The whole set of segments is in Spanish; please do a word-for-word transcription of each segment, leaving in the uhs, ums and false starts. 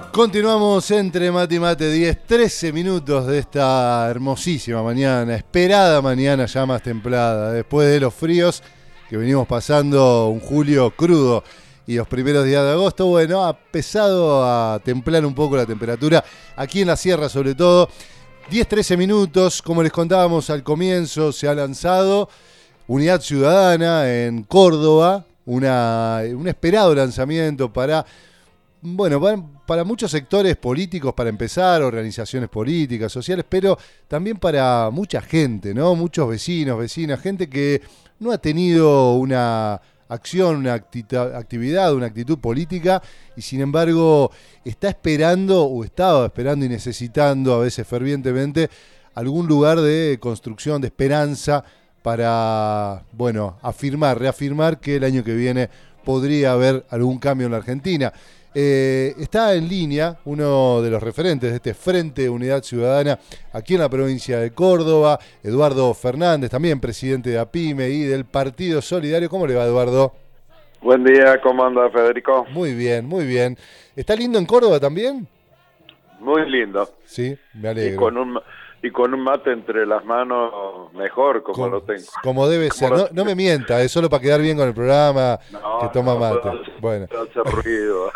Continuamos entre Mate y Mate, diez, trece minutos de esta hermosísima mañana, esperada mañana ya más templada, después de los fríos que venimos pasando, un julio crudo y los primeros días de agosto. Bueno, ha empezado a templar un poco la temperatura, aquí en la sierra sobre todo. diez, trece minutos, como les contábamos al comienzo, se ha lanzado Unidad Ciudadana en Córdoba, una, un esperado lanzamiento para... Bueno, para, para muchos sectores políticos, para empezar, organizaciones políticas, sociales, pero también para mucha gente, ¿no? Muchos vecinos, vecinas, gente que no ha tenido una acción, una acti- actividad, una actitud política y sin embargo está esperando o estaba esperando y necesitando a veces fervientemente algún lugar de construcción, de esperanza para, bueno, afirmar, reafirmar que el año que viene podría haber algún cambio en la Argentina. Eh, está en línea uno de los referentes de este Frente de Unidad Ciudadana aquí en la provincia de Córdoba, Eduardo Fernández, también presidente de APYME y del Partido Solidario. ¿Cómo le va, Eduardo? Buen día, ¿cómo anda, Federico? Muy bien, muy bien. ¿Está lindo en Córdoba también? Muy lindo. Sí, me alegro. Y con un, y con un mate entre las manos, mejor, como, como lo tengo. Como debe como ser. Lo... No, no me mienta, es solo para quedar bien con el programa, no, que toma no, mate. Hacer, bueno. hacer ruido.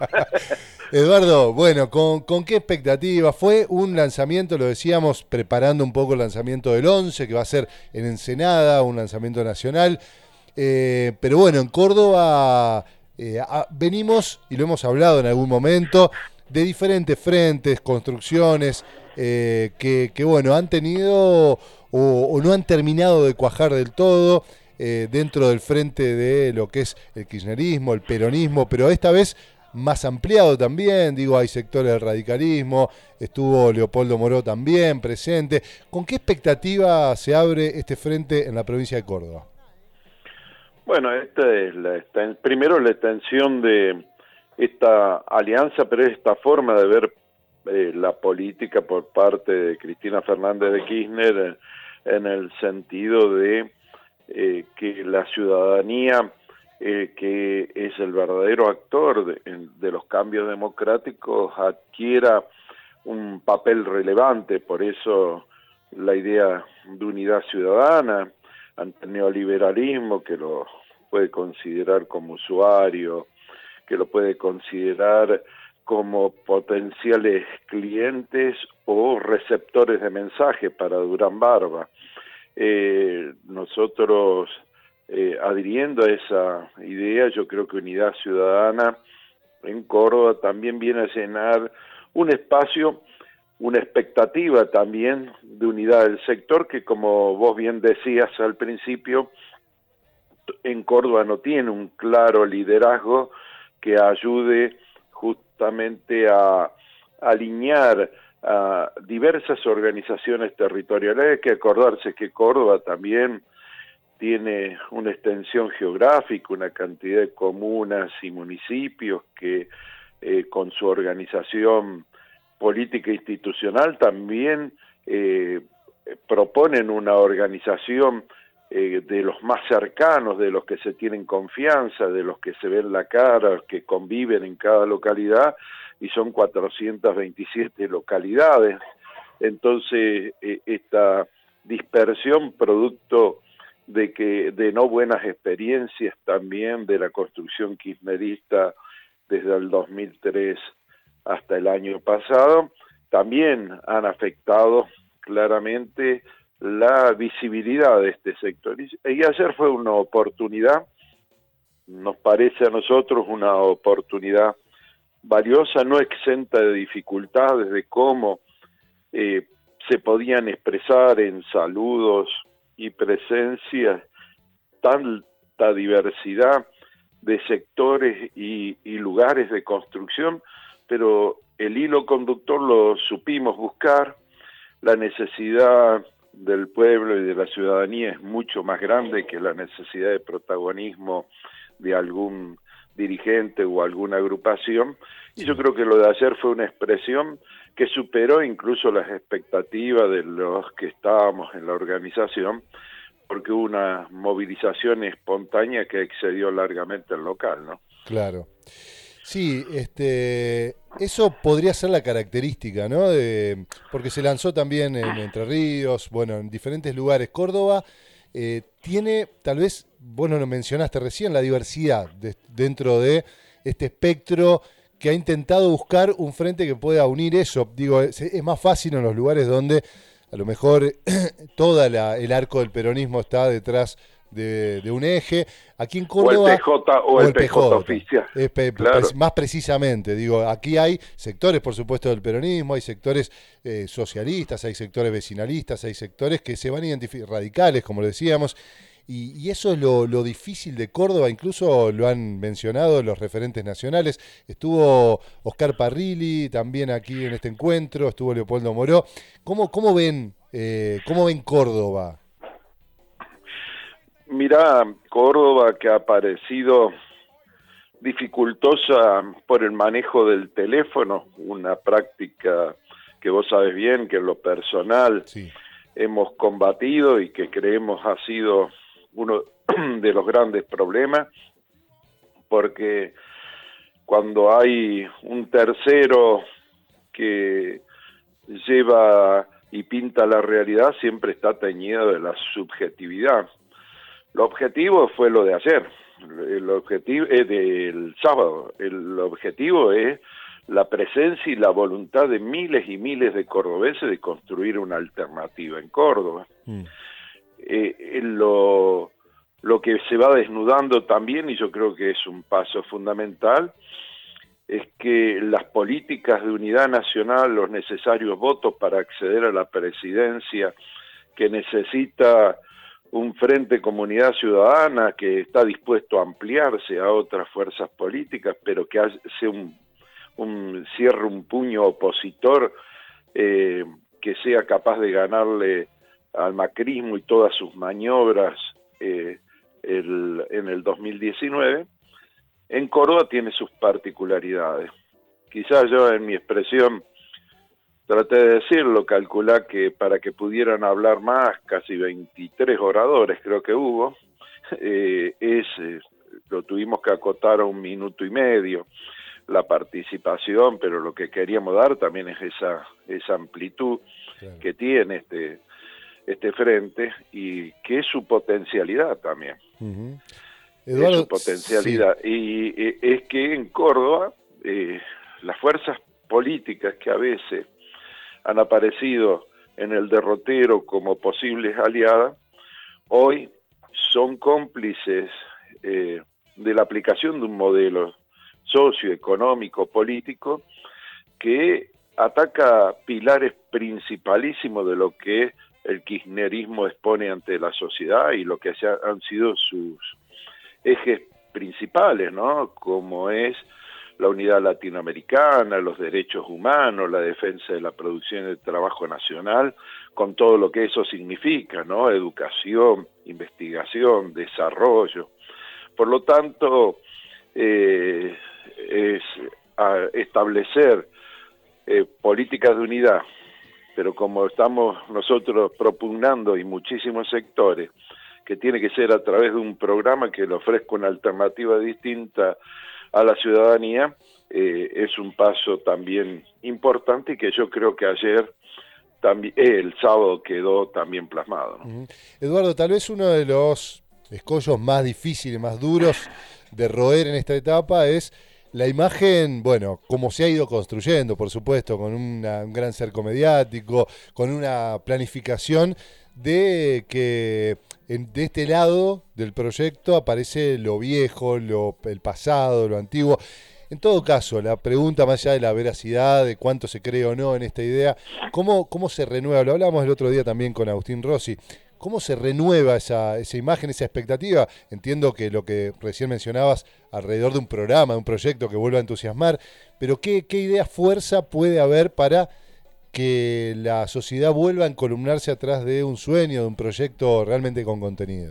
Eduardo, bueno, ¿con, ¿con qué expectativa? Fue un lanzamiento, lo decíamos, preparando un poco el lanzamiento del once, que va a ser en Ensenada, un lanzamiento nacional. Eh, pero bueno, en Córdoba eh, a, venimos, y lo hemos hablado en algún momento, de diferentes frentes, construcciones, eh, que, que bueno, han tenido o, o no han terminado de cuajar del todo eh, dentro del frente de lo que es el kirchnerismo, el peronismo, pero esta vez más ampliado también, digo, hay sectores del radicalismo, estuvo Leopoldo Moró también presente. ¿Con qué expectativa se abre este frente en la provincia de Córdoba? Bueno, esta es la, primero la extensión de esta alianza, pero esta forma de ver eh, la política por parte de Cristina Fernández de Kirchner eh, en el sentido de eh, que la ciudadanía, eh, que es el verdadero actor de, de los cambios democráticos, adquiera un papel relevante. Por eso la idea de unidad ciudadana ante el neoliberalismo, que lo puede considerar como usuario, que lo puede considerar como potenciales clientes o receptores de mensaje para Durán Barba. Eh, nosotros, eh, adhiriendo a esa idea, yo creo que Unidad Ciudadana en Córdoba también viene a llenar un espacio, una expectativa también de unidad del sector que, como vos bien decías al principio, en Córdoba no tiene un claro liderazgo que ayude justamente a alinear a diversas organizaciones territoriales. Hay que acordarse que Córdoba también tiene una extensión geográfica, una cantidad de comunas y municipios que eh, con su organización política e institucional también eh, proponen una organización eh, de los más cercanos, de los que se tienen confianza, de los que se ven la cara, que conviven en cada localidad, y son cuatrocientas veintisiete localidades. Entonces, eh, esta dispersión producto de que de no buenas experiencias también de la construcción kirchnerista desde el dos mil tres hasta el año pasado, también han afectado claramente la visibilidad de este sector. Y ayer fue una oportunidad, nos parece a nosotros una oportunidad valiosa, no exenta de dificultades, de cómo eh, se podían expresar en saludos y presencias tanta diversidad de sectores y, y lugares de construcción, pero el hilo conductor lo supimos buscar. La necesidad del pueblo y de la ciudadanía es mucho más grande que la necesidad de protagonismo de algún dirigente o alguna agrupación, y yo creo que lo de ayer fue una expresión que superó incluso las expectativas de los que estábamos en la organización, porque hubo una movilización espontánea que excedió largamente el local, ¿no? Claro. Sí, este, eso podría ser la característica, ¿no? De, porque se lanzó también en Entre Ríos, bueno, en diferentes lugares. Córdoba eh, tiene, tal vez, vos no lo mencionaste recién, la diversidad de, dentro de este espectro que ha intentado buscar un frente que pueda unir eso. Digo, es, es más fácil en los lugares donde a lo mejor toda el arco del peronismo está detrás de, de un eje. Aquí en O el Córdoba, P J o o el el P J P J, oficial. es pe- pe- Claro. más precisamente, digo, aquí hay sectores, por supuesto, del peronismo, hay sectores eh, socialistas, hay sectores vecinalistas, hay sectores que se van a identificar, radicales, como decíamos, y, y eso es lo, lo difícil de Córdoba, incluso lo han mencionado los referentes nacionales. Estuvo Oscar Parrilli también aquí en este encuentro, estuvo Leopoldo Moró. ¿Cómo, cómo ven, eh, cómo ven Córdoba? Mirá, Córdoba, que ha aparecido dificultosa por el manejo del teléfono, una práctica que vos sabes bien, que en lo personal Sí. hemos combatido y que creemos ha sido uno de los grandes problemas, porque cuando hay un tercero que lleva y pinta la realidad, siempre está teñido de la subjetividad. El objetivo fue lo de ayer, el objetivo es del sábado, el objetivo es la presencia y la voluntad de miles y miles de cordobeses de construir una alternativa en Córdoba. Mm. Eh, lo, lo que se va desnudando también, y yo creo que es un paso fundamental, es que las políticas de unidad nacional, los necesarios votos para acceder a la presidencia que necesita un frente comunidad ciudadana que está dispuesto a ampliarse a otras fuerzas políticas, pero que hace un, un cierre un puño opositor eh, que sea capaz de ganarle al macrismo y todas sus maniobras eh, el, en el dos mil diecinueve, en Córdoba tiene sus particularidades. Quizás yo en mi expresión traté de decirlo, calculá que para que pudieran hablar más, casi veintitrés oradores creo que hubo, eh, es, eh, lo tuvimos que acotar a un minuto y medio la participación, pero lo que queríamos dar también es esa, esa amplitud claro. que tiene este, este frente y que es su potencialidad también. Uh-huh. Eduardo, es su potencialidad. Sí. Y, y es que en Córdoba eh, las fuerzas políticas que a veces han aparecido en el derrotero como posibles aliadas, hoy son cómplices eh, de la aplicación de un modelo socioeconómico, político, que ataca pilares principalísimos de lo que el kirchnerismo expone ante la sociedad y lo que han sido sus ejes principales, ¿no? Como es la unidad latinoamericana, los derechos humanos, la defensa de la producción y del trabajo nacional, con todo lo que eso significa, ¿no? Educación, investigación, desarrollo. Por lo tanto, eh, es a establecer eh, políticas de unidad, pero como estamos nosotros propugnando y muchísimos sectores, que tiene que ser a través de un programa que le ofrezca una alternativa distinta a la ciudadanía, eh, es un paso también importante y que yo creo que ayer, también, eh, el sábado, quedó también plasmado, ¿no? Uh-huh. Eduardo, tal vez uno de los escollos más difíciles, más duros de roer en esta etapa es la imagen, bueno, como se ha ido construyendo, por supuesto, con una, un gran cerco mediático, con una planificación de que en, de este lado del proyecto aparece lo viejo, lo, el pasado, lo antiguo. En todo caso, la pregunta más allá de la veracidad, de cuánto se cree o no en esta idea, ¿cómo, cómo se renueva? Lo hablamos el otro día también con Agustín Rossi. ¿Cómo se renueva esa, esa imagen, esa expectativa? Entiendo que lo que recién mencionabas alrededor de un programa, de un proyecto que vuelva a entusiasmar, pero ¿qué, qué idea, fuerza puede haber para que la sociedad vuelva a encolumnarse atrás de un sueño, de un proyecto realmente con contenido?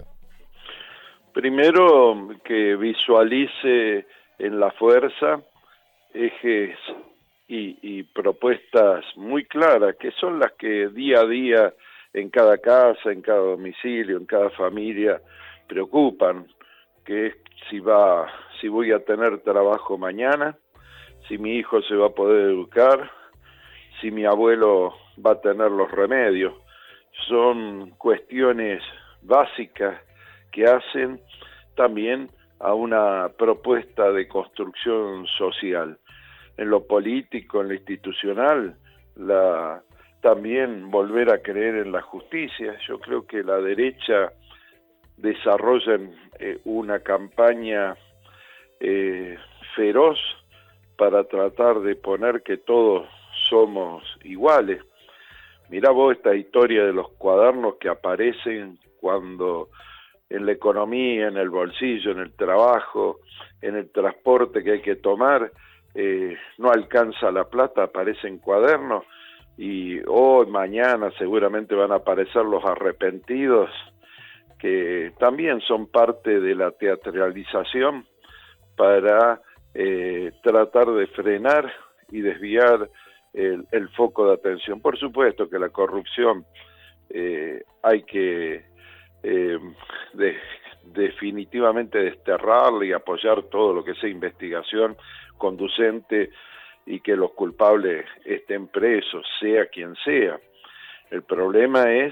Primero, que visualice en la fuerza ejes y, y propuestas muy claras, que son las que día a día en cada casa, en cada domicilio, en cada familia preocupan, que es si va, si voy a tener trabajo mañana, si mi hijo se va a poder educar, si mi abuelo va a tener los remedios. Son cuestiones básicas que hacen también a una propuesta de construcción social. En lo político, en lo institucional, la, también volver a creer en la justicia. Yo creo que la derecha desarrolla eh, una campaña eh, feroz para tratar de poner que todos somos iguales. Mirá vos esta historia de los cuadernos que aparecen cuando en la economía, en el bolsillo, en el trabajo, en el transporte que hay que tomar, eh, no alcanza la plata, aparecen cuadernos, y hoy, mañana seguramente van a aparecer los arrepentidos, que también son parte de la teatralización para eh, tratar de frenar y desviar el, el foco de atención. Por supuesto que la corrupción eh, hay que eh, de, definitivamente desterrarla y apoyar todo lo que sea investigación conducente y que los culpables estén presos, sea quien sea. El problema es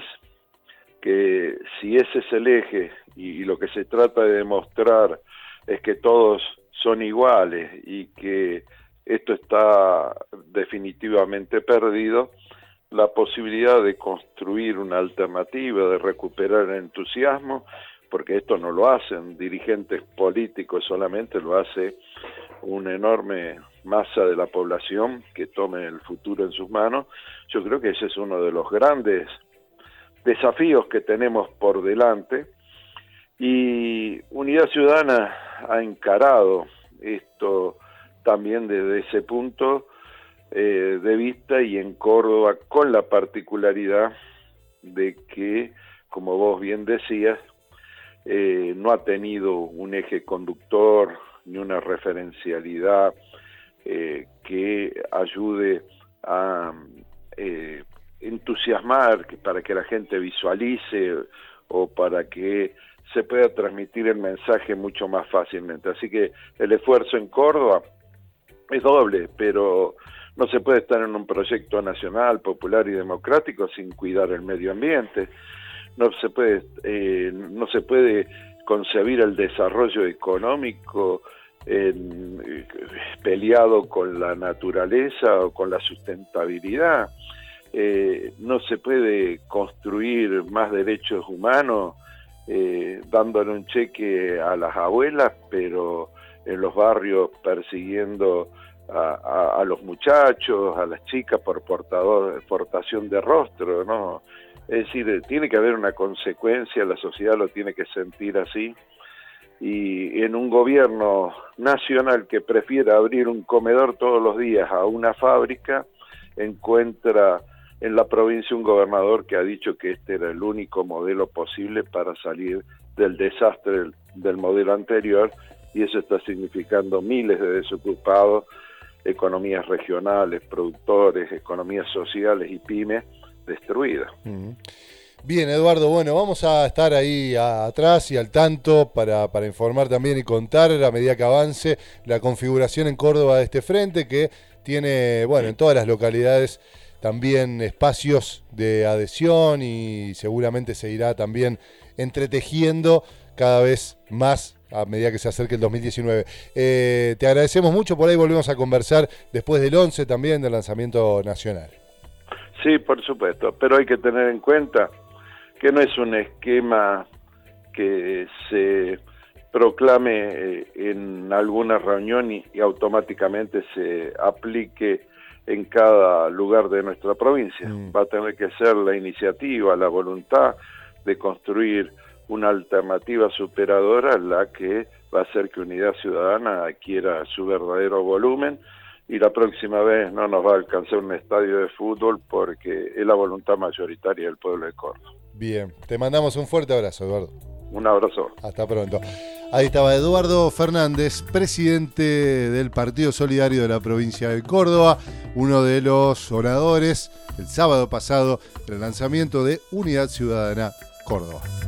que si ese es el eje y, y lo que se trata de demostrar es que todos son iguales y que esto está definitivamente perdido, la posibilidad de construir una alternativa, de recuperar el entusiasmo, porque esto no lo hacen dirigentes políticos solamente, lo hace una enorme masa de la población que tome el futuro en sus manos. Yo creo que ese es uno de los grandes desafíos que tenemos por delante, y Unidad Ciudadana ha encarado esto también desde ese punto eh, de vista, y en Córdoba con la particularidad de que, como vos bien decías, eh, no ha tenido un eje conductor ni una referencialidad eh, que ayude a eh, entusiasmar, para que la gente visualice o para que se pueda transmitir el mensaje mucho más fácilmente. Así que el esfuerzo en Córdoba es doble, pero no se puede estar en un proyecto nacional, popular y democrático sin cuidar el medio ambiente. No se puede, eh, no se puede concebir el desarrollo económico en, eh, peleado con la naturaleza o con la sustentabilidad. Eh, no se puede construir más derechos humanos eh, dándole un cheque a las abuelas, pero en los barrios persiguiendo a, a, a los muchachos, a las chicas por portador, portación de rostro, ¿no? Es decir, tiene que haber una consecuencia, la sociedad lo tiene que sentir así, y en un gobierno nacional que prefiere abrir un comedor todos los días a una fábrica, encuentra en la provincia un gobernador que ha dicho que este era el único modelo posible para salir del desastre del, del modelo anterior, y eso está significando miles de desocupados, economías regionales, productores, economías sociales y pymes destruidas. Bien, Eduardo, bueno, vamos a estar ahí a, atrás y al tanto para, para informar también y contar a medida que avance la configuración en Córdoba de este frente, que tiene, bueno, en todas las localidades también espacios de adhesión, y seguramente se irá también entretejiendo cada vez más a medida que se acerque el dos mil diecinueve. Eh, te agradecemos mucho, por ahí volvemos a conversar después del once también, del lanzamiento nacional. Sí, por supuesto, pero hay que tener en cuenta que no es un esquema que se proclame eh, en alguna reunión y, y automáticamente se aplique en cada lugar de nuestra provincia. Mm. Va a tener que ser la iniciativa, la voluntad de construir una alternativa superadora, la que va a hacer que Unidad Ciudadana adquiera su verdadero volumen, y la próxima vez no nos va a alcanzar un estadio de fútbol porque es la voluntad mayoritaria del pueblo de Córdoba. Bien, te mandamos un fuerte abrazo, Eduardo. Un abrazo. Hasta pronto. Ahí estaba Eduardo Fernández, presidente del Partido Solidario de la provincia de Córdoba, uno de los oradores el sábado pasado del lanzamiento de Unidad Ciudadana Córdoba.